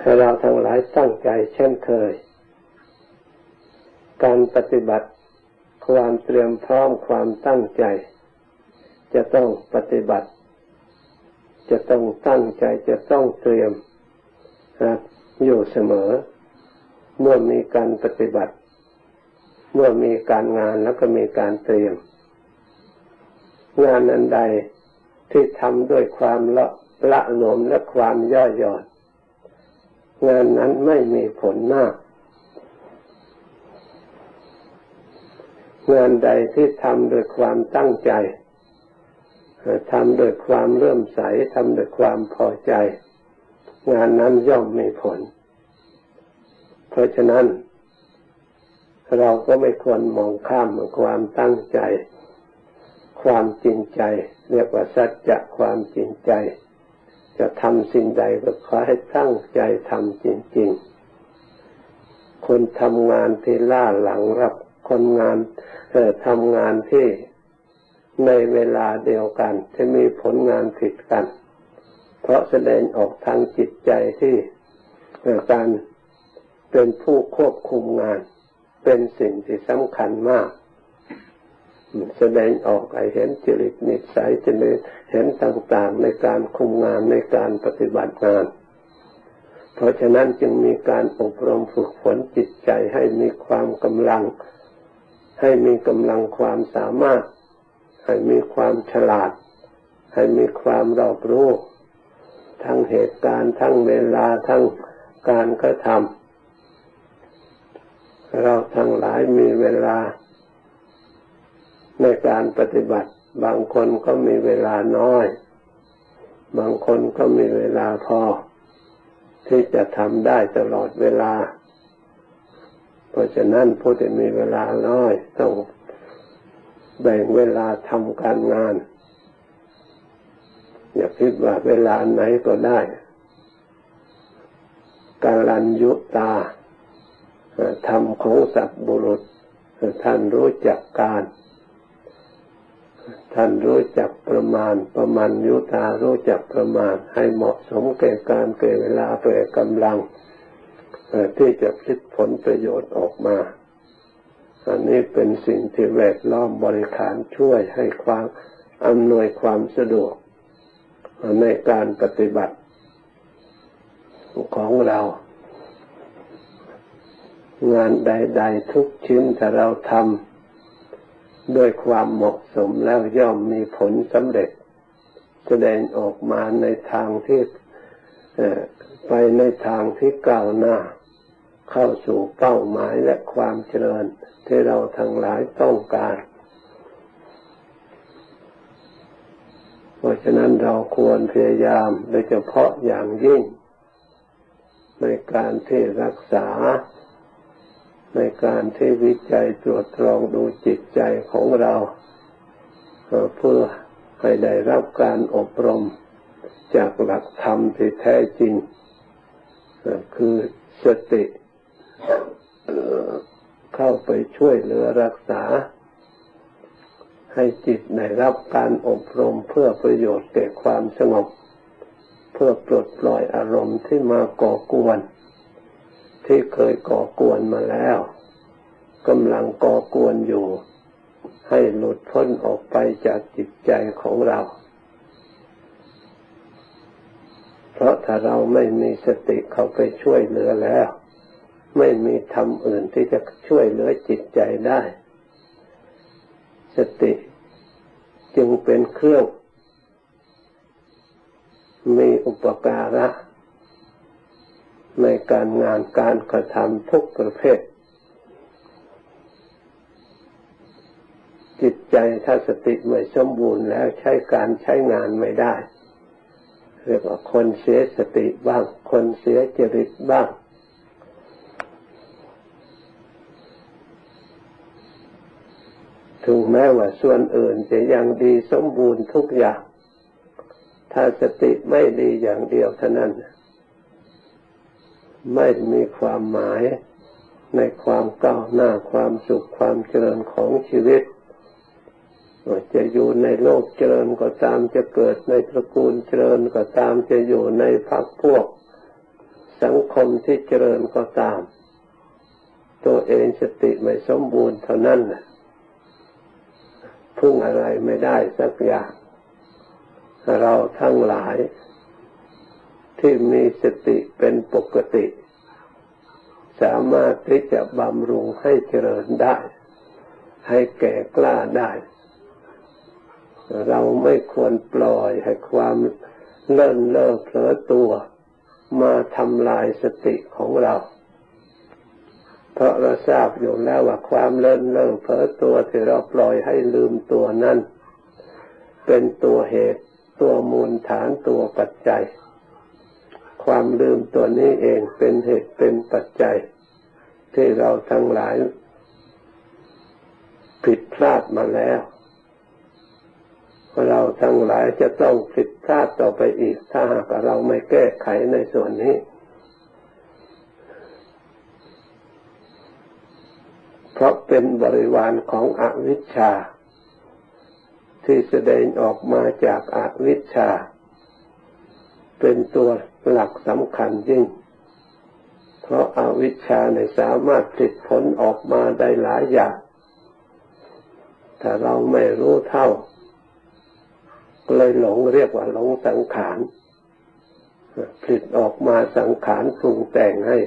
ให้เราทั้งหลายตั้งใจเช่นเคยการปฏิบัติความเตรียมพร้อมความตั้งใจจะต้องปฏิบัติจะต้องตั้งใจจะต้องเตรียมอยู่เสมอเมื่อมีการปฏิบัติเมื่อมีการงานแล้วก็มีการเตรียมงานอันใดที่ทำด้วยความละหลวมและความย่อหย่อนงานนั้นไม่มีผลมากงานใดที่ทำด้วยความตั้งใจทำด้วยความเลื่อมใสทำด้วยความพอใจงานนั้นย่อมมีผลเพราะฉะนั้นเราก็ไม่ควรมองข้ามความตั้งใจความจริงใจเรียกว่าสัจจะความจริงใจจะทำสิ่งใดก็ขอให้ตั้งใจทำจริงๆคนทำงานที่ล่าหลังรับคนงานทำงานที่ในเวลาเดียวกันจะมีผลงานผิดกันเพราะแสดงออกทางจิตใจที่การเป็นผู้ควบคุมงานเป็นสิ่งที่สำคัญมากแสดงออกให้เห็นจริตนิสัยจริตเห็นต่างๆในการคุมงานในการปฏิบัติงานเพราะฉะนั้นจึงมีการอบรมฝึกฝนจิตใจให้มีความกำลังให้มีกำลังความสามารถให้มีความฉลาดให้มีความรอบรู้ทั้งเหตุการณ์ทั้งเวลาทั้งการกระทำเราทั้งหลายมีเวลาในการปฏิบัติบางคนก็มีเวลาน้อยบางคนก็มีเวลาพอที่จะทำได้ตลอดเวลาเพราะฉะนั้นผู้ที่มีเวลาน้อยต้องแบ่งเวลาทำการงานอย่าคิดว่าเวลาไหนก็ได้กาลัญยุตาธรรมของสัตว์บุรุษท่านรู้จักการท่านรู้จักประมาณยุตารู้จักประมาณให้เหมาะสมแก่การแก่เวลาแก่กำลังที่จะคิดผลประโยชน์ออกมาอันนี้เป็นสิ่งที่แวดล้อมบริขารช่วยให้ความอำนวยความสะดวกในการปฏิบัติของเรางานใดๆทุกชิ้นถ้าเราทำด้วยความเหมาะสมแล้วย่อมมีผลสำเร็จแสดงออกมาในทางที่ไปในทางที่ก้าวหน้าเข้าสู่เป้าหมายและความเจริญที่เราทั้งหลายต้องการเพราะฉะนั้นเราควรพยายามโดยเฉพาะอย่างยิ่งในการที่รักษาในการที่วิจัยตรวจตรองดูจิตใจของเราเพื่อให้ได้รับการอบรมจากหลักธรรมที่แท้จริงคือสติเข้าไปช่วยเหลือรักษาให้จิตได้รับการอบรมเพื่อประโยชน์แก่ความสงบเพื่อปลดปล่อยอารมณ์ที่มาก่อกวนที่เคยก่อกวนมาแล้วกำลังก่อกวนอยู่ให้หลุดพ้นออกไปจากจิตใจของเราเพราะถ้าเราไม่มีสติเข้าไปช่วยเหลือแล้วไม่มีธรรมอื่นที่จะช่วยเหลือจิตใจได้สติจึงเป็นเครื่องมีอุปการะในการงานการกระทำทุกประเภทจิตใจถ้าสติไม่สมบูรณ์แล้วใช้งานไม่ได้เรียกว่าคนเสียสติบ้างคนเสียจริตบ้างถึงแม้ว่าส่วนอื่นจะยังดีสมบูรณ์ทุกอย่างถ้าสติไม่ดีอย่างเดียวเท่านั้นไม่มีความหมายในความก้าวหน้าความสุขความเจริญของชีวิตจะอยู่ในโลกเจริญก็ตามจะเกิดในตระกูลเจริญก็ตามจะอยู่ในพรรคพวกสังคมที่เจริญก็ตามตัวเองสติไม่สมบูรณ์เท่านั้นพึ่งอะไรไม่ได้สักอย่างเราทั้งหลายที่มีสติเป็นปกติสามารถที่จะบำรุงให้เจริญได้ให้แก่กล้าได้เราไม่ควรปล่อยให้ความเลินเล่อเผลอตัวมาทำลายสติของเราเพราะเราทราบอยู่แล้วว่าความเลินเล่อเผลอตัวที่เราปล่อยให้ลืมตัวนั้นเป็นตัวเหตุตัวมูลฐานตัวปัจจัยความลืมตัวนี้เองเป็นเหตุเป็นปัจจัยที่เราทั้งหลายผิดพลาดมาแล้วเราทั้งหลายจะต้องผิดพลาดต่อไปอีกถ้าหากเราไม่แก้ไขในส่วนนี้เพราะเป็นบริวารของอวิชชาที่แสดงออกมาจากอวิชชาเป็นตัวหลักสำคัญยิ่งเพราะอวิชชาเนี่ยสามารถผลิตผลออกมาได้หลายอย่างถ้าเราไม่รู้เท่าเลยหลงเรียกว่าหลงสังขารผลิตออกมาสังขารปรุงแต่งให้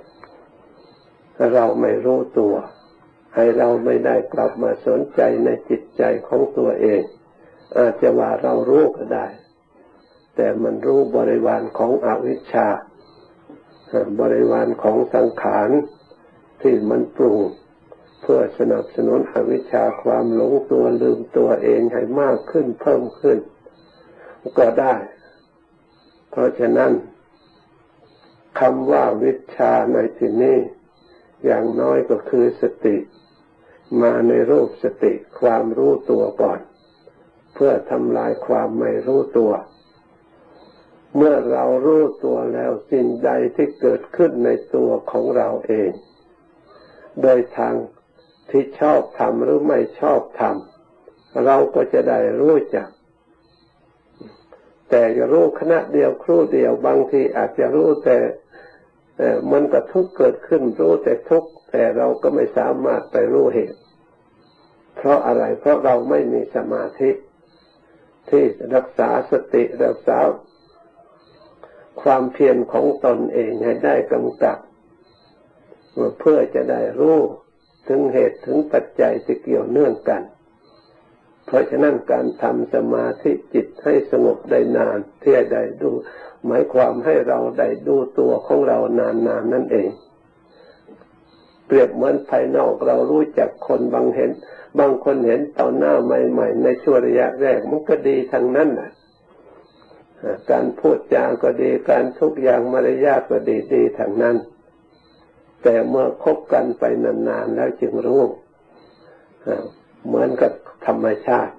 เราไม่รู้ตัวให้เราไม่ได้กลับมาสนใจในจิตใจของตัวเองอาจจะว่าเรารู้ก็ได้แต่มันรู้บริวารของอวิชชาบริวารของสังขารที่มันปรุงเพื่อสนับสนุนอวิชชาความหลงตัวลืมตัวเองให้มากขึ้นเพิ่มขึ้นก็ได้เพราะฉะนั้นคำว่าวิชชาในที่นี้อย่างน้อยก็คือสติมาในรูปสติความรู้ตัวก่อนเพื่อทำลายความไม่รู้ตัวเมื่อเรารู้ตัวแล้วสิ่งใดที่เกิดขึ้นในตัวของเราเองโดยทางที่ชอบทำหรือไม่ชอบทำเราก็จะได้รู้จักแต่จะรู้ขณะเดียวครู่เดียวบางทีอาจจะรู้แต่มันก็ทุกข์เกิดขึ้นรู้แต่ทุกข์แต่เราก็ไม่สามารถไปรู้เหตุเพราะอะไรเพราะเราไม่มีสมาธิที่รักษาสติรักษาความเพียรของตนเองให้ได้กำกับเพื่อจะได้รู้ถึงเหตุถึงปัจจัยที่เกี่ยวเนื่องกันเพราะฉะนั้นการทำสมาธิจิตให้สงบได้นานที่ได้ดูหมายความให้เราได้ดูตัวของเรานานๆนั่นเองเปรียบเหมือนภายนอกเรารู้จักคนบางคนเห็นต่อหน้าใหม่ๆในช่วงระยะแรกมันก็ดีทั้งนั้นน่ะการพูดจาก็ดีการทุกอย่างมารยาทก็ดีทั้งนั้นแต่เมื่อคบกันไปนานๆแล้วจึงรู้เหมือนกับธรรมชาติ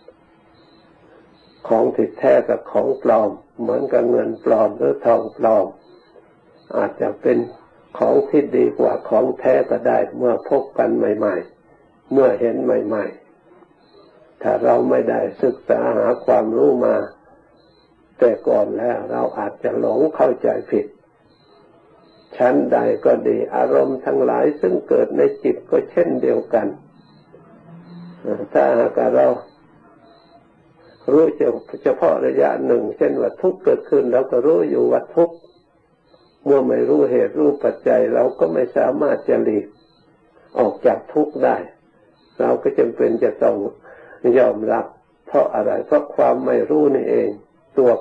ของที่แท้กับของปลอมเหมือนกับเงินปลอมหรือทองปลอมอาจจะเป็นของที่ดีกว่าของแท้ก็ได้เมื่อพบกันใหม่ๆเมื่อเห็นใหม่ๆถ้าเราไม่ได้ศึกษาหาความรู้มาแต่ก่อนแล้วเราอาจจะหลงเข้าใจผิดชั้นใดก็ดีอารมณ์ทั้งหลายซึ่งเกิดในจิตก็เช่นเดียวกันถ้าหากเรารู้เฉพาะระยะหนึ่งเช่นว่าทุกข์เกิดขึ้นเราก็รู้อยู่ว่าทุกข์เมื่อไม่รู้เหตุรู้ปัจจัยเราก็ไม่สามารถจะหลีกออกจากทุกข์ได้เราก็จำเป็นจะต้องยอมรับเพราะอะไรเพราะความไม่รู้นี่เองตัว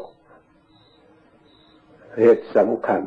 เหตุสำคัญ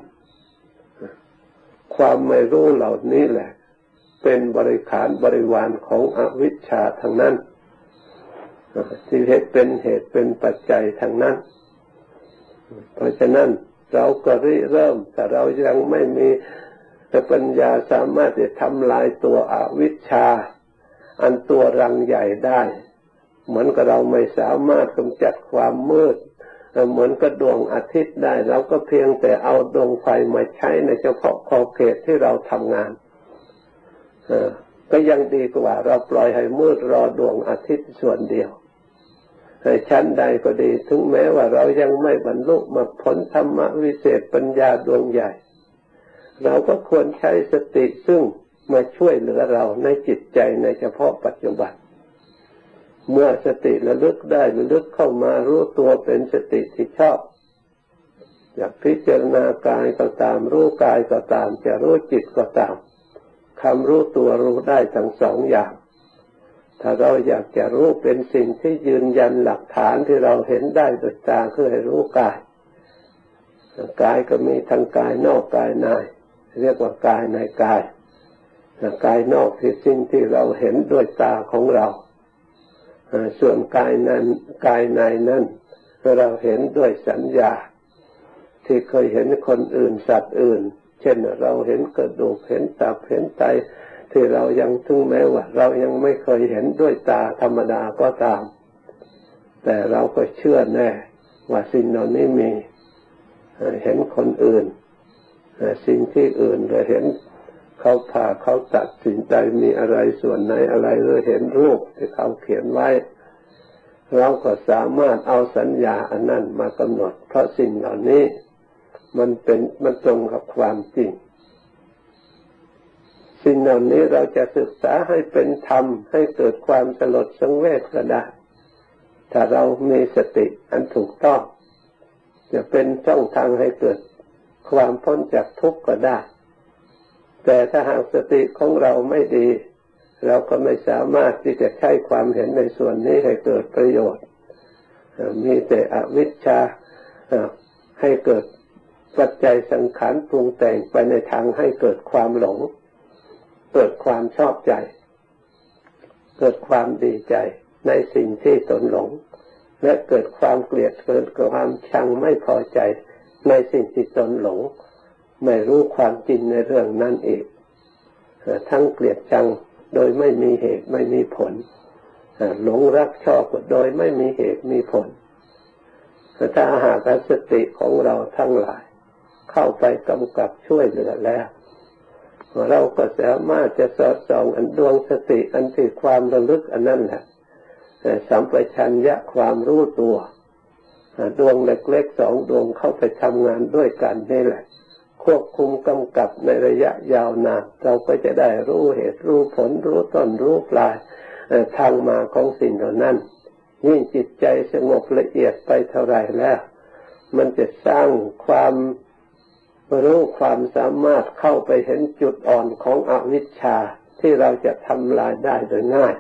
ความไม่รู้เหล่านี้แหละเป็นบริวารของอวิชชาทั้งนั้นที่เป็นเหตุเป็นปัจจัยทั้งนั้นเพราะฉะนั้นเราก็เริ่มแต่เรายังไม่มีปัญญาสามารถจะทำลายตัวอวิชชาอันตัวรังใหญ่ได้เหมือนกับเราไม่สามารถกำจัดความมืดเหมือนกับดวงอาทิตย์ได้เราก็เพียงแต่เอาดวงไฟมาใช้ในเฉพาะขอบเขตที่เราทำงานก็ยังดีกว่าเราปล่อยให้มืดรอดวงอาทิตย์ส่วนเดียวชั้นใดก็ดีถึงแม้ว่าเรายังไม่บรรลุมรรคผลธรรมวิเศษปัญญาดวงใหญ่เราก็ควรใช้สติซึ่งมาช่วยเหลือเราในจิตใจในเฉพาะปัจจุบันเมื่อสติระลึกได้ระลึกเข้ามารู้ตัวเป็นสติที่ชอบอยากพิจารณากายก็ตามรู้กายก็ตามจะรู้จิตก็ตามคำรู้ตัวรู้ได้ทั้งสองอย่างถ้าเราอยากจะรู้เป็นสิ่งที่ยืนยันหลักฐานที่เราเห็นได้ด้วยตาคือให้รู้กายกายก็มีทั้งกายนอกกายในเรียกว่ากายในกายกายนอกคือสิ่งที่เราเห็นด้วยตาของเราส่วนกายนั้นกายในนั้นเราเห็นด้วยสัญญาที่เคยเห็นคนอื่นสัตว์อื่นเช่นเราเห็นกระดูกเห็นตับเห็นไตที่เรายังถึงแม้ว่าเรายังไม่เคยเห็นด้วยตาธรรมดาก็ตามแต่เราก็เชื่อแน่ว่าสิ่งเหล่านี้มีเห็นคนอื่นสิ่งที่อื่นเราเห็นเขาผ่าเขาตัดสิ่งใดมีอะไรส่วนไหนอะไรหรือเห็นรูปที่เขาเขียนไว้เราก็สามารถเอาสัญญาอันนั้นมากำหนดเพราะสิ่งเหล่านี้มันตรงกับความจริงสิ่งเหล่านี้เราจะศึกษาให้เป็นธรรมให้เกิดความสลดสังเวชก็ได้ถ้าเรามีสติอันถูกต้องจะเป็นช่องทางให้เกิดความพ้นจากทุกข์ก็ได้แต่ถ้าหากสติของเราไม่ดีเราก็ไม่สามารถที่จะใช้ความเห็นในส่วนนี้ให้เกิดประโยชน์มีแต่อวิชชาให้เกิดปัจจัยสังขารปรุงแต่งไปในทางให้เกิดความหลงเกิดความชอบใจเกิดความดีใจในสิ่งที่ตนหลงและเกิดความเกลียดเกิดความชังไม่พอใจในสิ่งที่ตนหลงไม่รู้ความจริงในเรื่องนั้นอีกทั้งเกลียดชังโดยไม่มีเหตุไม่มีผลหลงรักชอบโดยไม่มีเหตุมีผลถ้าหากสติของเราทั้งหลายเข้าไปกำกับช่วยเหลือแล้วเราก็สามารถจะสอดส่องอันดวงสติอันที่ความระลึกอันนั้นแหละสัมปชัญญะความรู้ตัวดวงเล็กๆสองดวงเข้าไปทำงานด้วยกันนี่แหละควบคุมกำกับในระยะยาวนานเราก็จะได้รู้เหตุรู้ผลรู้ต้นรู้ปลายทางมาของสิ่งเหล่านั้นยิ่งจิตใจสงบละเอียดไปเท่าไรแล้วมันจะสร้างความรู้ความสามารถเข้าไปเห็นจุดอ่อนของอวิชชาที่เราจะทำลายได้โดยง่าย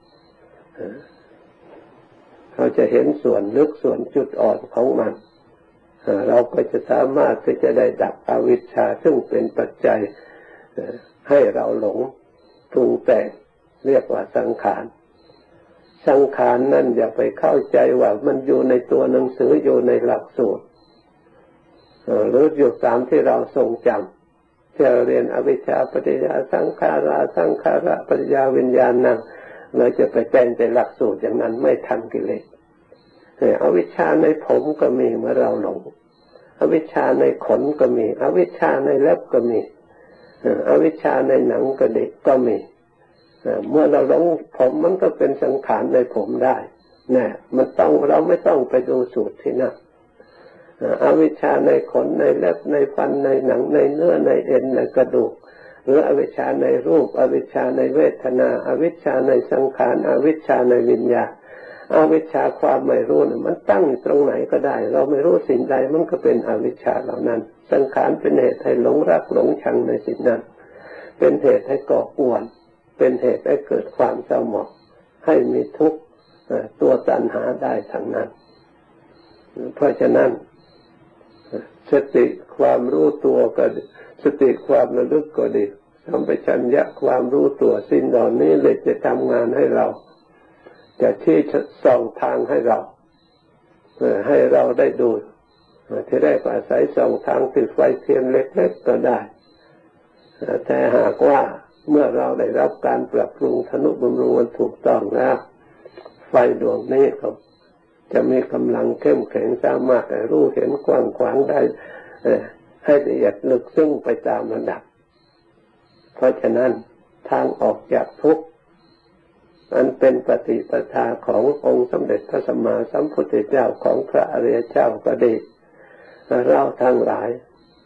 เราจะเห็นส่วนลึกส่วนจุดอ่อนของมันเราก็จะสามารถที่จะได้ดับอวิชชาซึ่งเป็นปัจจัยให้เราหลงปรุงแต่งเรียกว่าสังขารสังขารนั่นอย่าไปเข้าใจว่ามันอยู่ในตัวหนังสืออยู่ในหลักสูตรหรืออยู่ตามที่เราทรงจำที่เราเรียนอวิชชาปัจจยาสังขาราสังขาระปัจจยาวิญญาณนั่นเราจะไปแต่งแต่หลักสูตรอย่างนั้นไม่ทันกิเลสอวิชชาในผมก็มีเมื่อเราหลงอวิชชาในขนก็มีอวิชชาในเล็บก็มีอวิชชาในหนังกระดิกก็มีเมื่อเราหลงผมมันก็เป็นสังขารในผมได้เนี่ยมันต้องเราไม่ต้องไปดูสูตรที่นั่นอวิชชาในขนในเล็บในฟันในหนังในเนื้อในเอ็นในกระดูกหรืออวิชชาในรูปอวิชชาในเวทนาอวิชชาในสังขารอวิชชาในวิญญาณอวิชชาความไม่รู้น่ะมันตั้งตรงไหนก็ได้เราไม่รู้สิ่งใดมันก็เป็นอวิชชาเหล่านั้นสังขารเป็นเหตุให้หลงรักหลงชังในสิ่งนั้นเป็นเหตุให้ก่อกวนเป็นเหตุให้เกิดความเศร้าหมองให้มีทุกข์ตัวตัณหาได้ทั้งนั้นเพราะฉะนั้นสติความรู้ตัวก็สติความระลึกก็ดีสัมปชัญญะความรู้ตัวสิ่งเหล่านี้เลยจะทำงานให้เราจะชี้ส่องทางให้เราได้ดูที่ได้อาศัยส่องทางติดไฟเทียนเล็กๆก็ได้แต่หากว่าเมื่อเราได้รับการปรับปรุงทนุบำรุงมันถูกต้องแล้วไฟดวงนี้ก็จะมีกำลังเข้มแข็งสามารถรู้เห็นกว้างขวางได้ให้ละเอียดลึกซึ้งไปตามระดับเพราะฉะนั้นทางออกจากทุกข์อันเป็นปฏิปทาขององค์สมเด็จพระสัมมาสัมพุทธเจ้าของพระอริยเจ้าก็ดีเราทั้งหลาย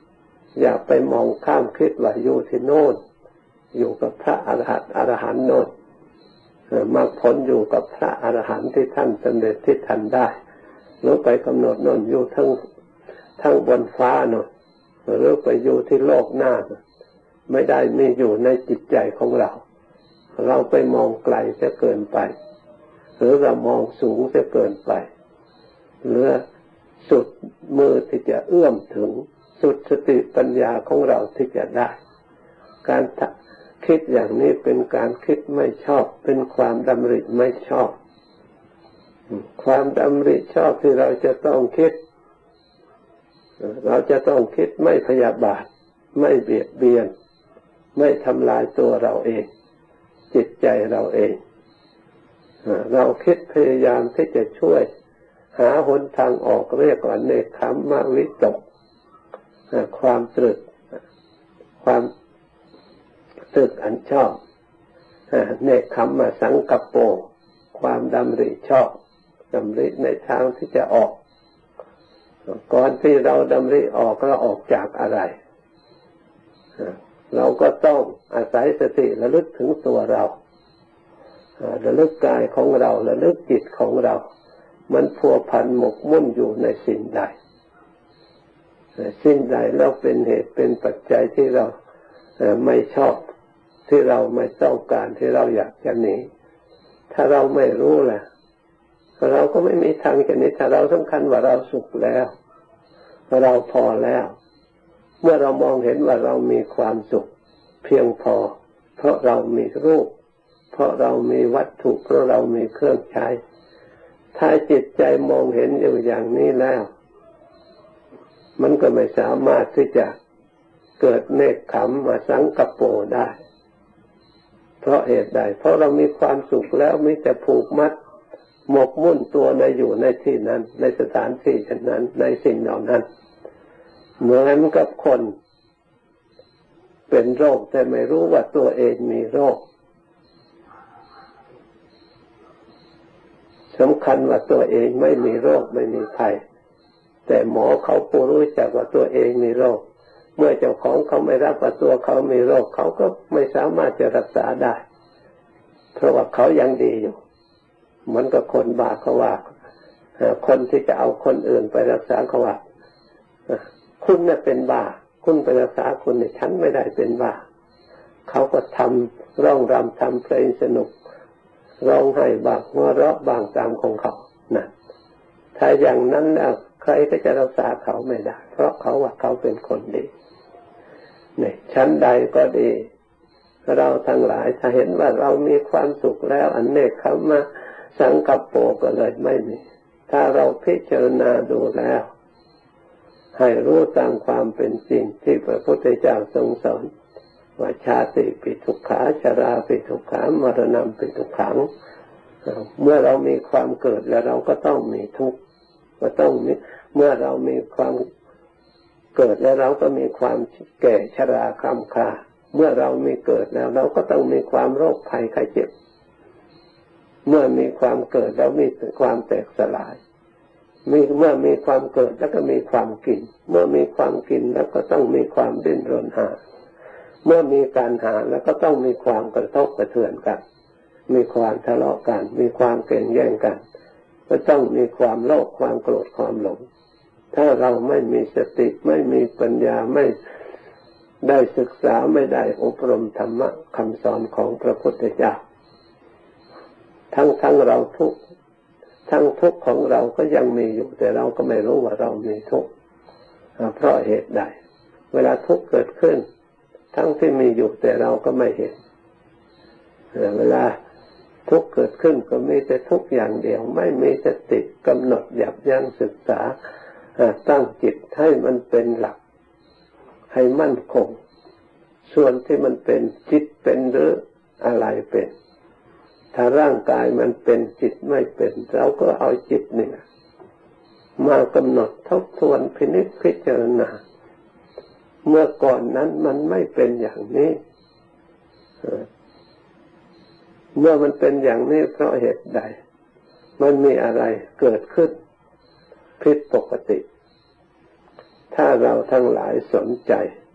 อย่าไปมองข้ามคิดว่าอยู่ที่โน่นอยู่กับพระอรหันต์โน่นมรรคผลอยู่กับพระอรหันต์ที่ท่านสำเร็จที่ท่านได้หรือไปกำหนดโน่นอยู่ทั้งบนฟ้าโน่นหรือไปอยู่ที่โลกหน้าไม่ได้มีอยู่ในจิตใจของเราเราไปมองไกลจะเกินไปหรือเรามองสูงจะเกินไปหรือสุดมือที่จะเอื้อมถึงสุดสติปัญญาของเราที่จะได้การคิดอย่างนี้เป็นการคิดไม่ชอบเป็นความดำริไม่ชอบความดำริชอบที่เราจะต้องคิดเราจะต้องคิดไม่พยาบาทไม่เบียดเบียนไม่ทำลายตัวเราเองจิตใจเราเองเราคิดพยายามที่จะช่วยหาหนทางออกเรียกว่าเนกขัมมวิตกความตรึกอันชอบเนกขัมมสังกัปโปความดำริชอบดำริในทางที่จะออกก่อนที่เราดำริออกเราออกจากอะไรเราก็ต้องอาศัยสติระลึกถึงตัวเราระลึกกายของเราระลึกจิตของเรามันพัวพันหมกมุ่นอยู่ในสิ่งใดแล้วเป็นเหตุเป็นปัจจัยที่เราไม่ชอบที่เราไม่ต้องการที่เราอยากจะหนีถ้าเราไม่รู้ล่ะเราก็ไม่มีทางจะหนีถ้าเราสำคัญว่าเราสุขแล้วเราพอแล้วเมื่อเรามองเห็นว่าเรามีความสุขเพียงพอเพราะเรามีรูปเพราะเรามีวัตถุเพราะเรามีเครื่องใช้ถ้าจิตใจมองเห็นอยู่อย่างนี้แล้วมันก็ไม่สามารถที่จะเกิดเนกขัมมสังกัปโปได้เพราะเหตุใดเพราะเรามีความสุขแล้วมีแต่ผูกมัดหมกมุ่นตัวอยู่ในที่นั้นในสถานที่นั้นในสิ่งเหล่านั้นเหมือนกับคนเป็นโรคแต่ไม่รู้ว่าตัวเองมีโรคสำคัญว่าตัวเองไม่มีโรคไม่มีภัยแต่หมอเขาผู้รู้จักว่าตัวเองมีโรคเมื่อเจ้าของเขาไม่รับว่าตัวเขามีโรคเขาก็ไม่สามารถจะรักษาได้เพราะว่าเขายังดีอยู่มันก็คนบ้าเขาว่าคนที่จะเอาคนอื่นไปรักษาเขาว่าคุณน่ะเป็นบ้าคุณไปรักษาคุณเนี่ยฉันไม่ได้เป็นบ้าเขาก็ทำร้องรำทำเพลงสนุกร้องไห้บ้างหัวเราะบ้างตามของเขานะถ้าอย่างนั้นแล้วใครก็จะรักษาเขาไม่ได้เพราะเขาว่าเขาเป็นคนดีเนี่ยชั้นใดก็ดีเราทั้งหลายถ้าเห็นว่าเรามีความสุขแล้วอันเนกขัมมสังกัปโปก็เลยไม่มีถ้าเราพิจารณาดูแล้วให้รู้ตามความเป็นจริงที่พระพุทธเจ้าทรงสอนว่าชาติปิทุกขาชราปิทุกขามรณะปิทุกขังเมื่อเรามีความเกิดแล้วเราก็ต้องมีทุกข์ก็ต้องมีเมื่อเรามีความเกิดแล้วเราก็มีความแก่ชราคร่ำคร่าเมื่อเรามีเกิดแล้วเราก็ต้องมีความโรคภัยไข้เจ็บเมื่อมีความเกิดแล้วมีความแตกสลายเมื่อมีความเกิดแล้วก็มีความกินเมื่อมีความกินแล้วก็ต้องมีความดิ้นรนหาเมื่อมีการหาแล้วก็ต้องมีความกระทบกระเทือนกันมีความทะเลาะกันมีความแข่งแย่งกันก็ต้องมีความโลภความโกรธความหลงถ้าเราไม่มีสติไม่มีปัญญาไม่ได้ศึกษาไม่ได้อบรมธรรมะคำสอนของพระพุทธเจ้าทั้งเราทุกข์ทั้งทุกข์ของเราก็ยังมีอยู่แต่เราก็ไม่รู้ว่าเรามีทุกข์เพราะเหตุใดเวลาทุกข์เกิดขึ้นทั้งที่มีอยู่แต่เราก็ไม่เห็นเวลาทุกข์เกิดขึ้นก็มีแต่ทุกข์อย่างเดียวไม่มีสติกำหนดยับยั้งศึกษาตั้งจิตให้มันเป็นหลักให้มั่นคงส่วนที่มันเป็นจิตเป็นหรืออะไรเป็นถ้าร่างกายมันเป็นจิตไม่เป็นเราก็เอาจิตเนี่ยมากำหนดทบทวนพินิจพิจารณาเมื่อก่อนนั้นมันไม่เป็นอย่างนี้เมื่อมันเป็นอย่างนี้เพราะเหตุใดมันมีอะไรเกิดขึ้นผิดปกติถ้าเราทั้งหลายสนใจ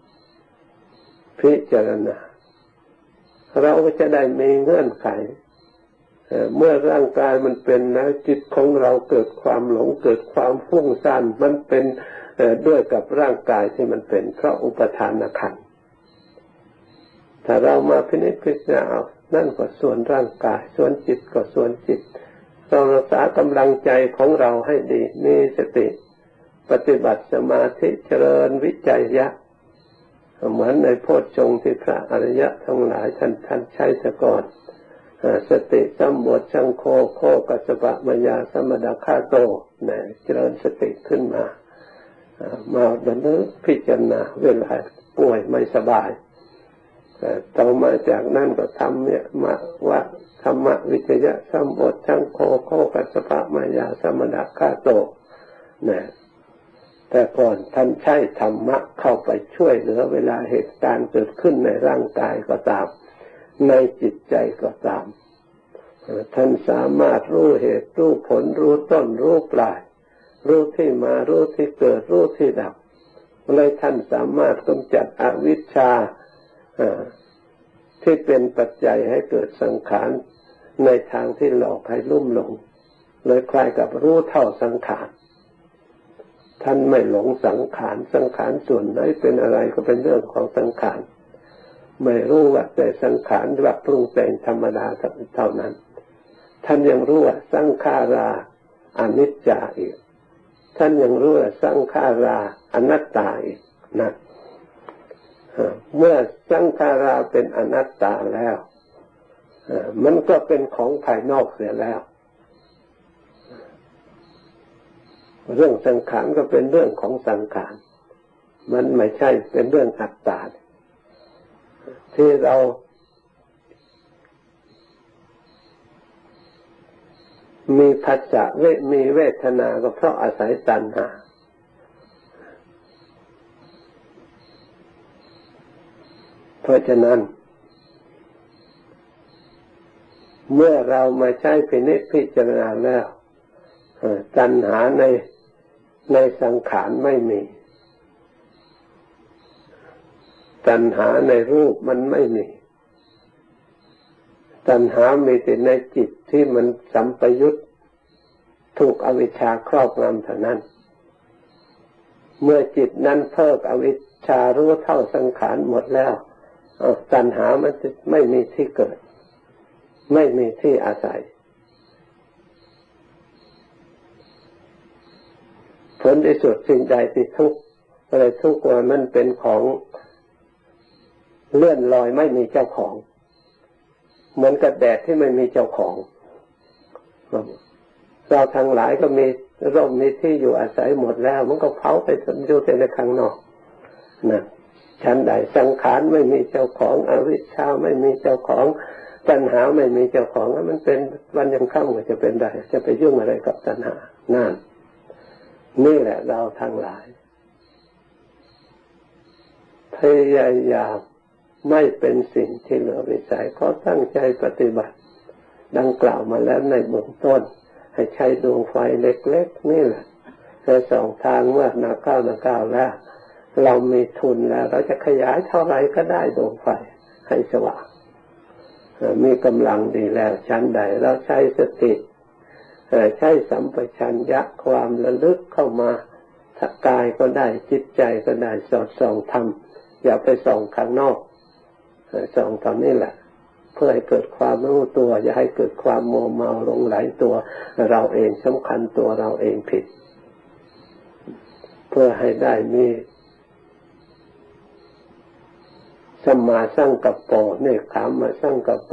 พิจารณาเราก็จะได้มีเงื่อนไขเมื่อร่างกายมันเป็นแล้วจิตของเราเกิดความหลงเกิดความฟุ้งซ่านมันเป็นด้วยกับร่างกายที่มันเป็นเพราะอุปทานขันธ์ถ้าเรามาพิจารณานั่นก็ส่วนร่างกายส่วนจิตก็ส่วนจิตเรารักษากำลังใจของเราให้ดีมีสติปฏิบัติสมาธิเจริญวิจัยยะเหมือนในโพชฌงค์ที่พระอริยะทั้งหลายท่านใช้ซะก่อนสติสัมโพชังโฆโคกัสสปะมายาสมดาคาโตเนี่ยเจริญสติขึ้นมาดำเนินพิจารณาเวลาป่วยไม่สบายต่อมาจากนั้นก็ทำเนี่ยมาว่าธรรมวิจยะสัมโพชังโฆโคกัสสปะมายาสมดาคาโตเนี่ยแต่ก่อนท่านใช้ธรรมะเข้าไปช่วยเหลือเวลาเหตุการณ์เกิดขึ้นในร่างกายก็ตามในจิตใจก็ตามท่านสามารถรู้เหตุรู้ผลรู้ต้นรู้ปลายรู้ที่มารู้ที่เกิดรู้ที่ดับเลยท่านสามารถกำจัดอวิชชาที่เป็นปัจจัยให้เกิดสังขารในทางที่หลอกให้ลุ่มหลงเลยคล้ายกับรู้เท่าสังขารท่านไม่หลงสังขารสังขารส่วนไหนเป็นอะไรก็เป็นเรื่องของสังขารไม่รู้ว่าแต่สังขารว่าปรุงแต่งธรรมดาเท่านั้นท่านยังรู้ว่าสังขาราอนิจจาอีกท่านยังรู้ว่าสังขาราอนัตตาอีกนะเมื่อสังขาราเป็นอนัตตาแล้วมันก็เป็นของภายนอกเสียแล้วเรื่องสังขารก็เป็นเรื่องของสังขารมันไม่ใช่เป็นเรื่องอัตตาที่เรามีผัสสะมีเวทนาก็เพราะอาศัยตัณหาเพราะฉะนั้นเมื่อเรามาใช้พิจารณาแล้วตัณหาในสังขารไม่มีตัณหาในรูปมันไม่มีตัณหามีแต่ในจิตที่มันสัมปยุตถูกอวิชชาครอบงำเท่านั้นเมื่อจิตนั้นเพิกอวิชชารู้เท่าสังขารหมดแล้วตัณหามันจะไม่มีที่เกิดไม่มีที่อาศัยผลที่สุดสิ่งใดที่ทุกข์อะไรทุกข์ว่ามันเป็นของเลื่อนลอยไม่มีเจ้าของเหมือนกับแดดที่ไม่มีเจ้าของเราทั้งหลายก็มีร่มมีที่อยู่อาศัยหมดแล้วมันก็เผาไปอยู่แต่ในข้างนอกนะชั้นใดสังขารไม่มีเจ้าของอวิชชาไม่มีเจ้าของตัณหาไม่มีเจ้าของมันเป็นวันยังค่ำก็จะเป็นได้จะไปยุ่งอะไรกับตัณหานั่นนี่แหละเราทั้งหลายพยายามไม่เป็นสิ่งที่เหลือวิสัยก็ตั้งใจปฏิบัติดังกล่าวมาแล้วในเบื้องต้นให้ใช้ดวงไฟเล็กๆนี่แหละแต่สองทางเมื่อนาก้าวแล้วเรามีทุนแล้วเราจะขยายเท่าไรก็ได้ดวงไฟให้สว่างมีกำลังดีแล้วชั้นใดเราใช้สติใช้สัมปชัญญะความระลึกเข้ามาถ้ากายก็ได้จิตใจก็ได้สอดส่องธรรมอย่าไปส่องข้างนอกส่องตอนนี้แหละเพื่อให้เกิดความรู้ตัวอย่าให้เกิดความโมเมาหลงไหลตัวเราเองสำคัญตัวเราเองผิดเพื่อให้ได้มีสัมมาสังกัปโปเนคขมสังกัปโป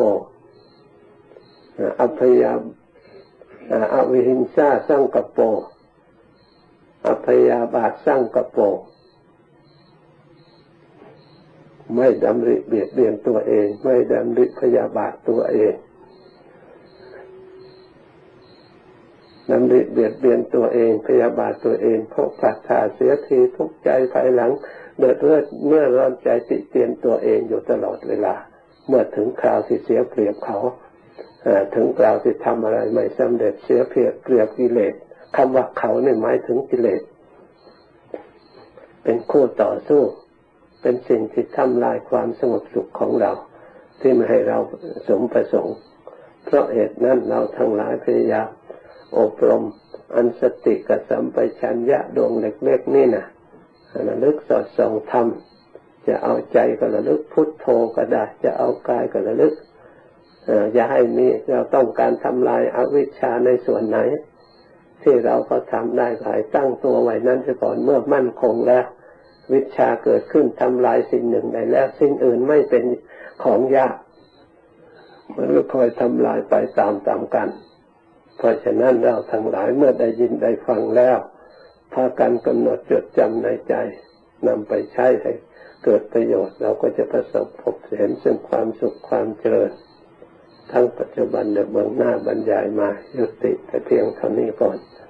อภิยาอวิหิงสาสังกัปโปอพยาบาทสังกัปโปไม่ดำริเบียดเบียนตัวเองไม่ดำริพยาบาทตัวเองดำริเบียดเบียนตัวเองพยาบาทตัวเองเพราะปรารถนาเสียทีทุกข์ใจภายหลังเดือดเมื่อร้อนใจติเตียนตัวเองอยู่ตลอดเวลาเมื่อถึงคราวที่เสียเปรียบเขาถึงคราวที่ทำอะไรไม่สำเร็จเสียเปรียบกิเลสคำว่าเขาเนี่ยหมายถึงกิเลสเป็นคู่ต่อสู้เป็นสิ่งที่ทำลายความสงบสุขของเราที่ไม่ให้เราสมประสงค์เพราะเหตุนั้นเราทั้งหลายพยายามอบรมอันสติกับสัมปชัญญะดวงเล็กๆนี่นะระลึกสอดส่องธรรมจะเอาใจก็ระลึกพุทโธก็ได้จะเอากายก็ระลึกอย่าให้มีเราต้องการทำลายอวิชชาในส่วนไหนที่เราก็ทำได้หลายตั้งตัวไว้นั้นซะก่อนเมื่อมั่นคงแล้ววิชชาเกิดขึ้นทำลายสิ่งหนึ่งได้แล้วสิ่งอื่นไม่เป็นของยากมันก็คอยทำลายไปตามกันเพราะฉะนั้นเราทั้งหลายเมื่อได้ยินได้ฟังแล้วพากันกำหนดจดจำในใจนำไปใช้ให้เกิดประโยชน์เราก็จะประสบพบเห็นซึ่งความสุขความเจริญทั้งปัจจุบันและเบื้องหน้าบรรยายมายุติแต่เพียงเท่านี้ก่อน